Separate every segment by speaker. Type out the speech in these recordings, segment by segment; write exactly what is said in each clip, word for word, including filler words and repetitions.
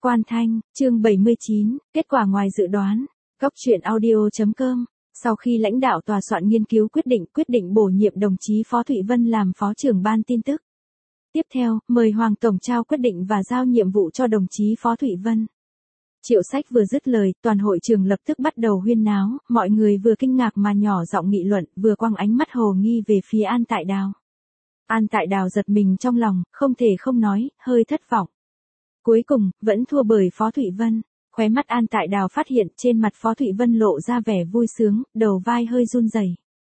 Speaker 1: Quan Thanh, chương bảy mươi chín, kết quả ngoài dự đoán. Góc truyện audio chấm com. Sau khi lãnh đạo tòa soạn nghiên cứu quyết định quyết định bổ nhiệm đồng chí Phó Thụy Vân làm phó trưởng ban tin tức. Tiếp theo, mời Hoàng Tổng trao quyết định và giao nhiệm vụ cho đồng chí Phó Thụy Vân. Triệu Sách vừa dứt lời, toàn hội trường lập tức bắt đầu huyên náo, mọi người vừa kinh ngạc mà nhỏ giọng nghị luận, vừa quăng ánh mắt hồ nghi về phía An Tại Đào. An Tại Đào giật mình trong lòng, không thể không nói, hơi thất vọng. Cuối cùng, vẫn thua bởi Phó Thụy Vân. Khóe mắt An Tại Đào phát hiện trên mặt Phó Thụy Vân lộ ra vẻ vui sướng, đầu vai hơi run rẩy.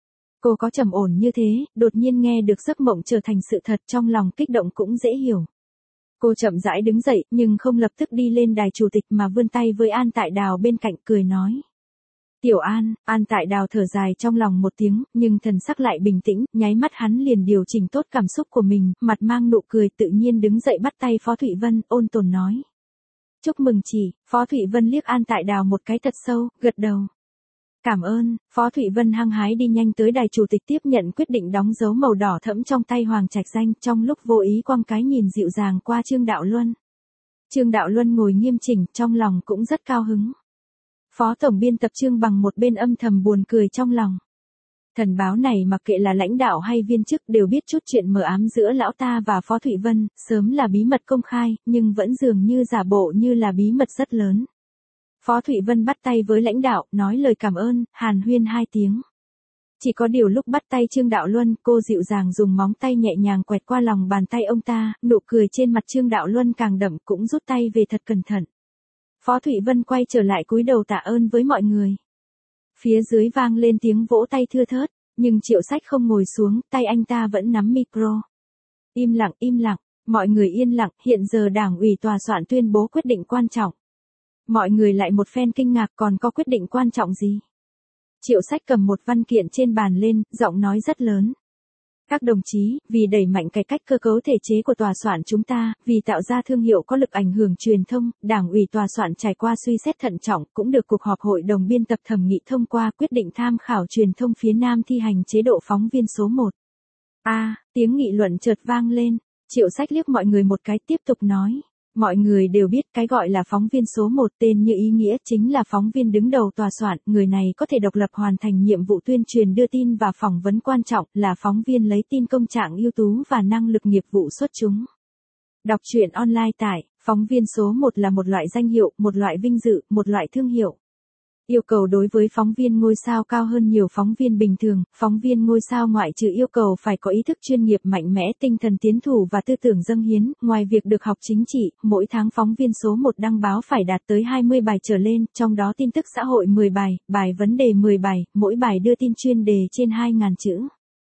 Speaker 1: Cô có trầm ổn như thế, đột nhiên nghe được giấc mộng trở thành sự thật, trong lòng kích động cũng dễ hiểu. Cô chậm rãi đứng dậy, nhưng không lập tức đi lên đài chủ tịch mà vươn tay với An Tại Đào bên cạnh, cười nói. Tiểu An, An Tại Đào thở dài trong lòng một tiếng, nhưng thần sắc lại bình tĩnh, nháy mắt hắn liền điều chỉnh tốt cảm xúc của mình, mặt mang nụ cười tự nhiên đứng dậy bắt tay Phó Thụy Vân, ôn tồn nói. Chúc mừng chị. Phó Thụy Vân liếc An Tại Đào một cái thật sâu, gật đầu. Cảm ơn. Phó Thụy Vân hăng hái đi nhanh tới đài chủ tịch tiếp nhận quyết định đóng dấu màu đỏ thẫm trong tay Hoàng Trạch Danh, trong lúc vô ý quăng cái nhìn dịu dàng qua Trương Đạo Luân. Trương Đạo Luân ngồi nghiêm chỉnh, trong lòng cũng rất cao hứng. Phó tổng biên tập Trương Bằng một bên âm thầm buồn cười trong lòng. Thần báo này mặc kệ là lãnh đạo hay viên chức đều biết chút chuyện mờ ám giữa lão ta và Phó Thụy Vân, sớm là bí mật công khai, nhưng vẫn dường như giả bộ như là bí mật rất lớn. Phó Thụy Vân bắt tay với lãnh đạo, nói lời cảm ơn, hàn huyên hai tiếng. Chỉ có điều lúc bắt tay Trương Đạo Luân, cô dịu dàng dùng móng tay nhẹ nhàng quẹt qua lòng bàn tay ông ta, nụ cười trên mặt Trương Đạo Luân càng đậm, cũng rút tay về thật cẩn thận. Phó Thụy Vân quay trở lại cúi đầu tạ ơn với mọi người. Phía dưới vang lên tiếng vỗ tay thưa thớt, nhưng Triệu Sách không ngồi xuống, tay anh ta vẫn nắm micro. Im lặng, im lặng, mọi người yên lặng, hiện giờ Đảng ủy tòa soạn tuyên bố quyết định quan trọng. Mọi người lại một phen kinh ngạc, còn có quyết định quan trọng gì? Triệu Sách cầm một văn kiện trên bàn lên, giọng nói rất lớn. Các đồng chí, vì đẩy mạnh cải cách cơ cấu thể chế của tòa soạn chúng ta, vì tạo ra thương hiệu có lực ảnh hưởng truyền thông, Đảng ủy tòa soạn trải qua suy xét thận trọng, cũng được cuộc họp hội đồng biên tập thẩm nghị thông qua quyết định tham khảo truyền thông phía Nam thi hành chế độ phóng viên số một. A, à, tiếng nghị luận chợt vang lên, Triệu Sách liếc mọi người một cái tiếp tục nói. Mọi người đều biết cái gọi là phóng viên số một tên như ý nghĩa chính là phóng viên đứng đầu tòa soạn, người này có thể độc lập hoàn thành nhiệm vụ tuyên truyền đưa tin và phỏng vấn quan trọng, là phóng viên lấy tin công trạng ưu tú và năng lực nghiệp vụ xuất chúng. Đọc truyện online tại, phóng viên số một là một loại danh hiệu, một loại vinh dự, một loại thương hiệu. Yêu cầu đối với phóng viên ngôi sao cao hơn nhiều phóng viên bình thường, phóng viên ngôi sao ngoại trừ yêu cầu phải có ý thức chuyên nghiệp mạnh mẽ, tinh thần tiến thủ và tư tưởng dâng hiến, ngoài việc được học chính trị, mỗi tháng phóng viên số một đăng báo phải đạt tới hai mươi bài trở lên, trong đó tin tức xã hội mười bài, bài vấn đề mười bài, mỗi bài đưa tin chuyên đề trên hai nghìn chữ.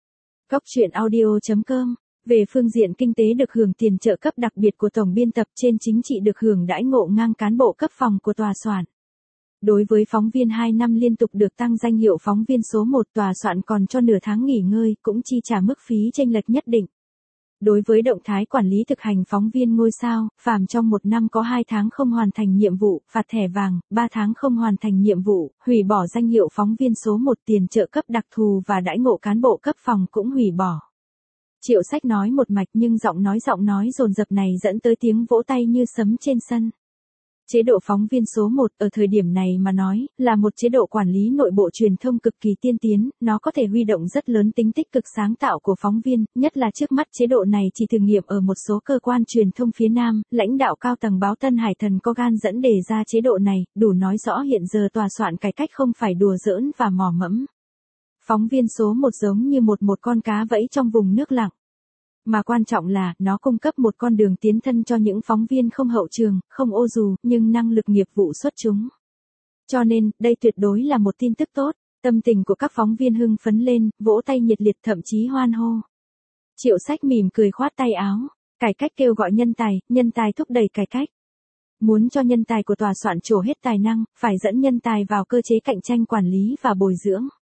Speaker 1: Góc truyện audio chấm com. Về phương diện kinh tế được hưởng tiền trợ cấp đặc biệt của tổng biên tập, trên chính trị được hưởng đãi ngộ ngang cán bộ cấp phòng của tòa soạn. Đối với phóng viên hai năm liên tục được tăng danh hiệu phóng viên số một, tòa soạn còn cho nửa tháng nghỉ ngơi, cũng chi trả mức phí chênh lệch nhất định. Đối với động thái quản lý thực hành phóng viên ngôi sao, phàm trong một năm có hai tháng không hoàn thành nhiệm vụ, phạt thẻ vàng, ba tháng không hoàn thành nhiệm vụ, hủy bỏ danh hiệu phóng viên số một, tiền trợ cấp đặc thù và đãi ngộ cán bộ cấp phòng cũng hủy bỏ. Triệu Sách nói một mạch nhưng giọng nói giọng nói dồn dập này dẫn tới tiếng vỗ tay như sấm trên sân. Chế độ phóng viên số một ở thời điểm này mà nói, là một chế độ quản lý nội bộ truyền thông cực kỳ tiên tiến, nó có thể huy động rất lớn tính tích cực sáng tạo của phóng viên, nhất là trước mắt chế độ này chỉ thử nghiệm ở một số cơ quan truyền thông phía Nam, lãnh đạo cao tầng báo Tân Hải Thần có gan dẫn đề ra chế độ này, đủ nói rõ hiện giờ tòa soạn cải cách không phải đùa giỡn và mò mẫm. Phóng viên số một giống như một một con cá vẫy trong vùng nước lặng. Mà quan trọng là, nó cung cấp một con đường tiến thân cho những phóng viên không hậu trường, không ô dù, nhưng năng lực nghiệp vụ xuất chúng. Cho nên, đây tuyệt đối là một tin tức tốt, tâm tình của các phóng viên hưng phấn lên, vỗ tay nhiệt liệt thậm chí hoan hô. Triệu Sách mỉm cười khoát tay áo, cải cách kêu gọi nhân tài, nhân tài thúc đẩy cải cách. Muốn cho nhân tài của tòa soạn trổ hết tài năng, phải dẫn nhân tài vào cơ chế cạnh tranh quản lý và bồi dưỡng.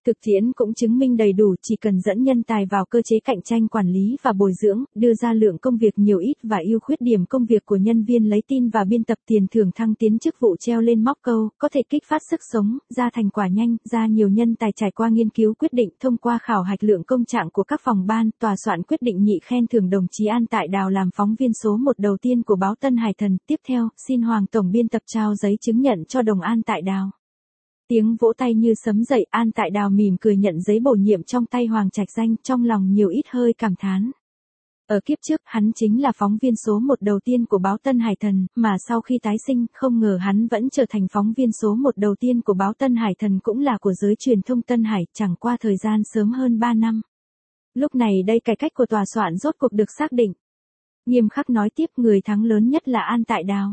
Speaker 1: Thực tiễn cũng chứng minh đầy đủ, chỉ cần dẫn nhân tài vào cơ chế cạnh tranh quản lý và bồi dưỡng, đưa ra lượng công việc nhiều ít và ưu khuyết điểm công việc của nhân viên lấy tin và biên tập tiền thưởng thăng tiến chức vụ treo lên móc câu, có thể kích phát sức sống, ra thành quả nhanh, ra nhiều nhân tài trải qua nghiên cứu quyết định thông qua khảo hạch lượng công trạng của các phòng ban, tòa soạn quyết định nhị khen thưởng đồng chí An Tại Đào làm phóng viên số một đầu tiên của báo Tân Hải Thần, tiếp theo, xin Hoàng tổng biên tập trao giấy chứng nhận cho đồng An Tại Đào. Tiếng vỗ tay như sấm dậy, An Tại Đào mỉm cười nhận giấy bổ nhiệm trong tay Hoàng Trạch Danh, trong lòng nhiều ít hơi cảm thán. Ở kiếp trước, hắn chính là phóng viên số một đầu tiên của báo Tân Hải Thần, mà sau khi tái sinh, không ngờ hắn vẫn trở thành phóng viên số một đầu tiên của báo Tân Hải Thần cũng là của giới truyền thông Tân Hải, chẳng qua thời gian sớm hơn ba năm. Lúc này đây cải cách của tòa soạn rốt cuộc được xác định. Nghiêm khắc nói tiếp, người thắng lớn nhất là An Tại Đào.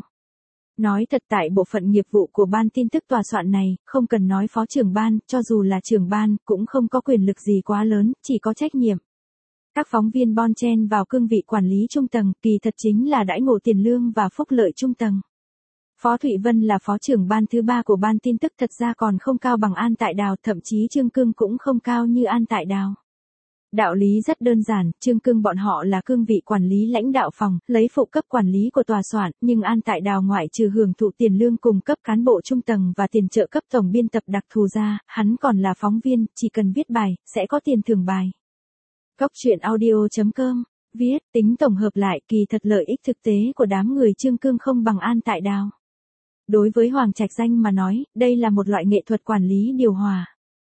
Speaker 1: Nói thật, tại bộ phận nghiệp vụ của ban tin tức tòa soạn này, không cần nói phó trưởng ban, cho dù là trưởng ban, cũng không có quyền lực gì quá lớn, chỉ có trách nhiệm. Các phóng viên bon chen vào cương vị quản lý trung tầng, kỳ thật chính là đãi ngộ tiền lương và phúc lợi trung tầng. Phó Thụy Vân là phó trưởng ban thứ ba của ban tin tức, thật ra còn không cao bằng An Tại Đào, thậm chí Trương Cương cũng không cao như An Tại Đào. Đạo lý rất đơn giản, Trương Cương bọn họ là cương vị quản lý lãnh đạo phòng, lấy phụ cấp quản lý của tòa soạn, nhưng An Tại Đào ngoại trừ hưởng thụ tiền lương cùng cấp cán bộ trung tầng và tiền trợ cấp tổng biên tập đặc thù ra, hắn còn là phóng viên, chỉ cần viết bài, sẽ có tiền thưởng bài. Cóc truyện audio chấm com, viết, tính tổng hợp lại, kỳ thật lợi ích thực tế của đám người Trương Cương không bằng An Tại Đào. Đối với Hoàng Trạch Danh mà nói, đây là một loại nghệ thuật quản lý điều hòa.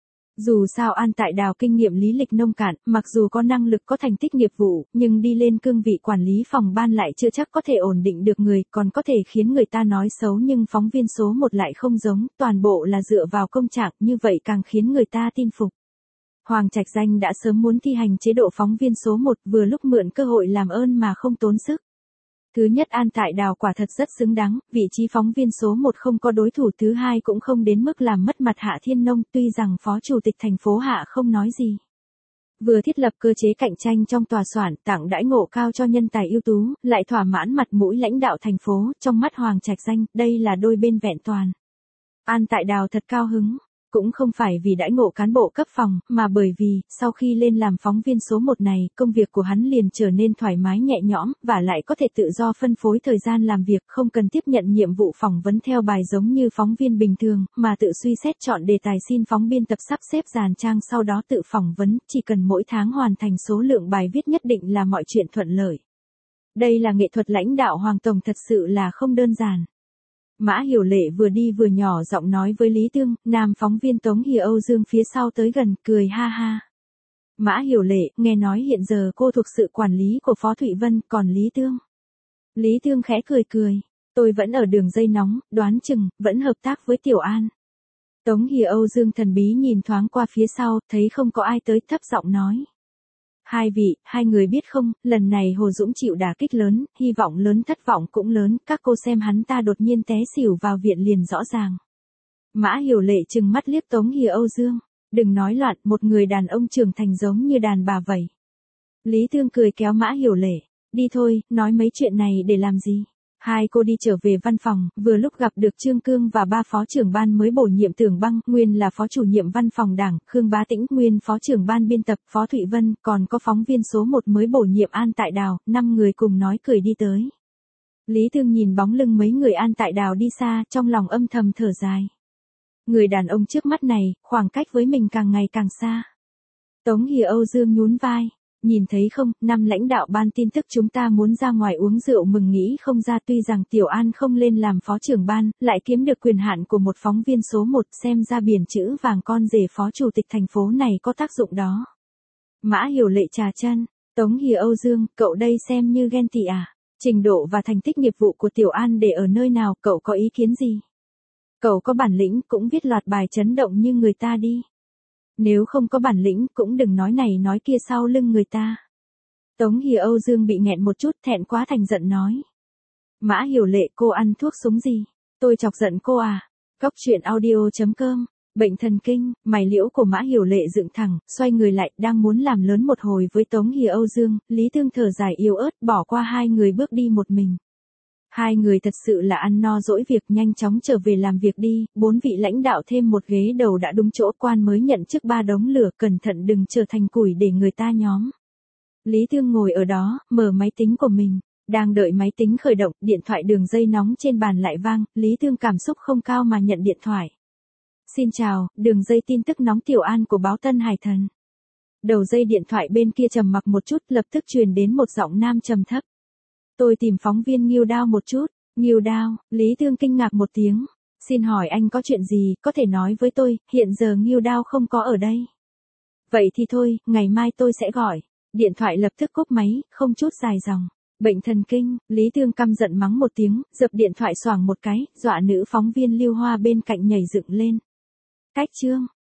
Speaker 1: Dù sao An Tại Đào kinh nghiệm lý lịch nông cạn, mặc dù có năng lực có thành tích nghiệp vụ, nhưng đi lên cương vị quản lý phòng ban lại chưa chắc có thể ổn định được người, còn có thể khiến người ta nói xấu, nhưng phóng viên số một lại không giống, toàn bộ là dựa vào công trạng, như vậy càng khiến người ta tin phục. Hoàng Trạch Danh đã sớm muốn thi hành chế độ phóng viên số một, vừa lúc mượn cơ hội làm ơn mà không tốn sức. Thứ nhất, An Tại Đào quả thật rất xứng đáng, vị trí phóng viên số một không có đối thủ, thứ hai cũng không đến mức làm mất mặt Hạ Thiên Nông, tuy rằng phó chủ tịch thành phố Hạ không nói gì. Vừa thiết lập cơ chế cạnh tranh trong tòa soạn, tặng đãi ngộ cao cho nhân tài ưu tú, lại thỏa mãn mặt mũi lãnh đạo thành phố, trong mắt Hoàng Trạch Danh, đây là đôi bên vẹn toàn. An Tại Đào thật cao hứng. Cũng không phải vì đãi ngộ cán bộ cấp phòng, mà bởi vì, sau khi lên làm phóng viên số một này, công việc của hắn liền trở nên thoải mái nhẹ nhõm, và lại có thể tự do phân phối thời gian làm việc, không cần tiếp nhận nhiệm vụ phỏng vấn theo bài giống như phóng viên bình thường, mà tự suy xét chọn đề tài, xin phóng biên tập sắp xếp dàn trang, sau đó tự phỏng vấn, chỉ cần mỗi tháng hoàn thành số lượng bài viết nhất định là mọi chuyện thuận lợi. Đây là nghệ thuật lãnh đạo Hoàng tổng, thật sự là không đơn giản. Mã Hiểu Lệ vừa đi vừa nhỏ giọng nói với Lý Tương, nam phóng viên Tống Hìa Âu Dương phía sau tới gần, cười ha ha. Mã Hiểu Lệ, nghe nói hiện giờ cô thuộc sự quản lý của Phó Thụy Vân, còn Lý Tương? Lý Tương khẽ cười cười, tôi vẫn ở đường dây nóng, đoán chừng, vẫn hợp tác với Tiểu An. Tống Hìa Âu Dương thần bí nhìn thoáng qua phía sau, thấy không có ai tới, thấp giọng nói. Hai vị, hai người biết không, lần này Hồ Dũng chịu đả kích lớn, hy vọng lớn thất vọng cũng lớn, các cô xem hắn ta đột nhiên té xỉu vào viện liền rõ ràng. Mã Hiểu Lệ trừng mắt liếc Tống Hìa Âu Dương, đừng nói loạn, một người đàn ông trưởng thành giống như đàn bà vậy. Lý Tương cười kéo Mã Hiểu Lệ, đi thôi, nói mấy chuyện này để làm gì? Hai cô đi trở về văn phòng, vừa lúc gặp được Trương Cương và ba phó trưởng ban mới bổ nhiệm, Tưởng Băng, nguyên là phó chủ nhiệm văn phòng đảng, Khương Bá Tĩnh, nguyên phó trưởng ban biên tập, Phó Thụy Vân, còn có phóng viên số một mới bổ nhiệm An Tại Đào, năm người cùng nói cười đi tới. Lý Tương nhìn bóng lưng mấy người An Tại Đào đi xa, trong lòng âm thầm thở dài. Người đàn ông trước mắt này, khoảng cách với mình càng ngày càng xa. Tống Hìa Âu Dương nhún vai. Nhìn thấy không, năm lãnh đạo ban tin tức chúng ta muốn ra ngoài uống rượu mừng nghĩ không ra, tuy rằng Tiểu An không lên làm phó trưởng ban, lại kiếm được quyền hạn của một phóng viên số một, xem ra biển chữ vàng con rể phó chủ tịch thành phố này có tác dụng đó. Mã Hiểu Lệ trà chân, Tống Hìa Âu Dương, cậu đây xem như ghen tị à? Trình độ và thành tích nghiệp vụ của Tiểu An để ở nơi nào, cậu có ý kiến gì? Cậu có bản lĩnh cũng viết loạt bài chấn động như người ta đi. Nếu không có bản lĩnh cũng đừng nói này nói kia sau lưng người ta. Tống Hìa Âu Dương bị nghẹn một chút, thẹn quá thành giận nói. Mã Hiểu Lệ, cô ăn thuốc súng gì? Tôi chọc giận cô à? Cóc truyện audio chấm com, bệnh thần kinh, mày liễu của Mã Hiểu Lệ dựng thẳng, xoay người lại, đang muốn làm lớn một hồi với Tống Hìa Âu Dương, Lý Tương thở dài yếu ớt, bỏ qua hai người bước đi một mình. Hai người thật sự là ăn no dỗi việc, nhanh chóng trở về làm việc đi, bốn vị lãnh đạo thêm một ghế đầu đã đúng chỗ, quan mới nhận chức ba đống lửa, cẩn thận đừng trở thành củi để người ta nhóm. Lý Thương ngồi ở đó, mở máy tính của mình, đang đợi máy tính khởi động, điện thoại đường dây nóng trên bàn lại vang, Lý Thương cảm xúc không cao mà nhận điện thoại. Xin chào, đường dây tin tức nóng Tiểu An của báo Tân Hải Thần. Đầu dây điện thoại bên kia trầm mặc một chút, lập tức truyền đến một giọng nam trầm thấp. Tôi tìm phóng viên Ngưu Đao một chút. Ngưu Đao, Lý Thương kinh ngạc một tiếng. Xin hỏi anh có chuyện gì, có thể nói với tôi, hiện giờ Ngưu Đao không có ở đây. Vậy thì thôi, ngày mai tôi sẽ gọi. Điện thoại lập tức cúp máy, không chút dài dòng. Bệnh thần kinh, Lý Thương căm giận mắng một tiếng, dập điện thoại xoảng một cái, dọa nữ phóng viên Lưu Hoa bên cạnh nhảy dựng lên. Cách chương.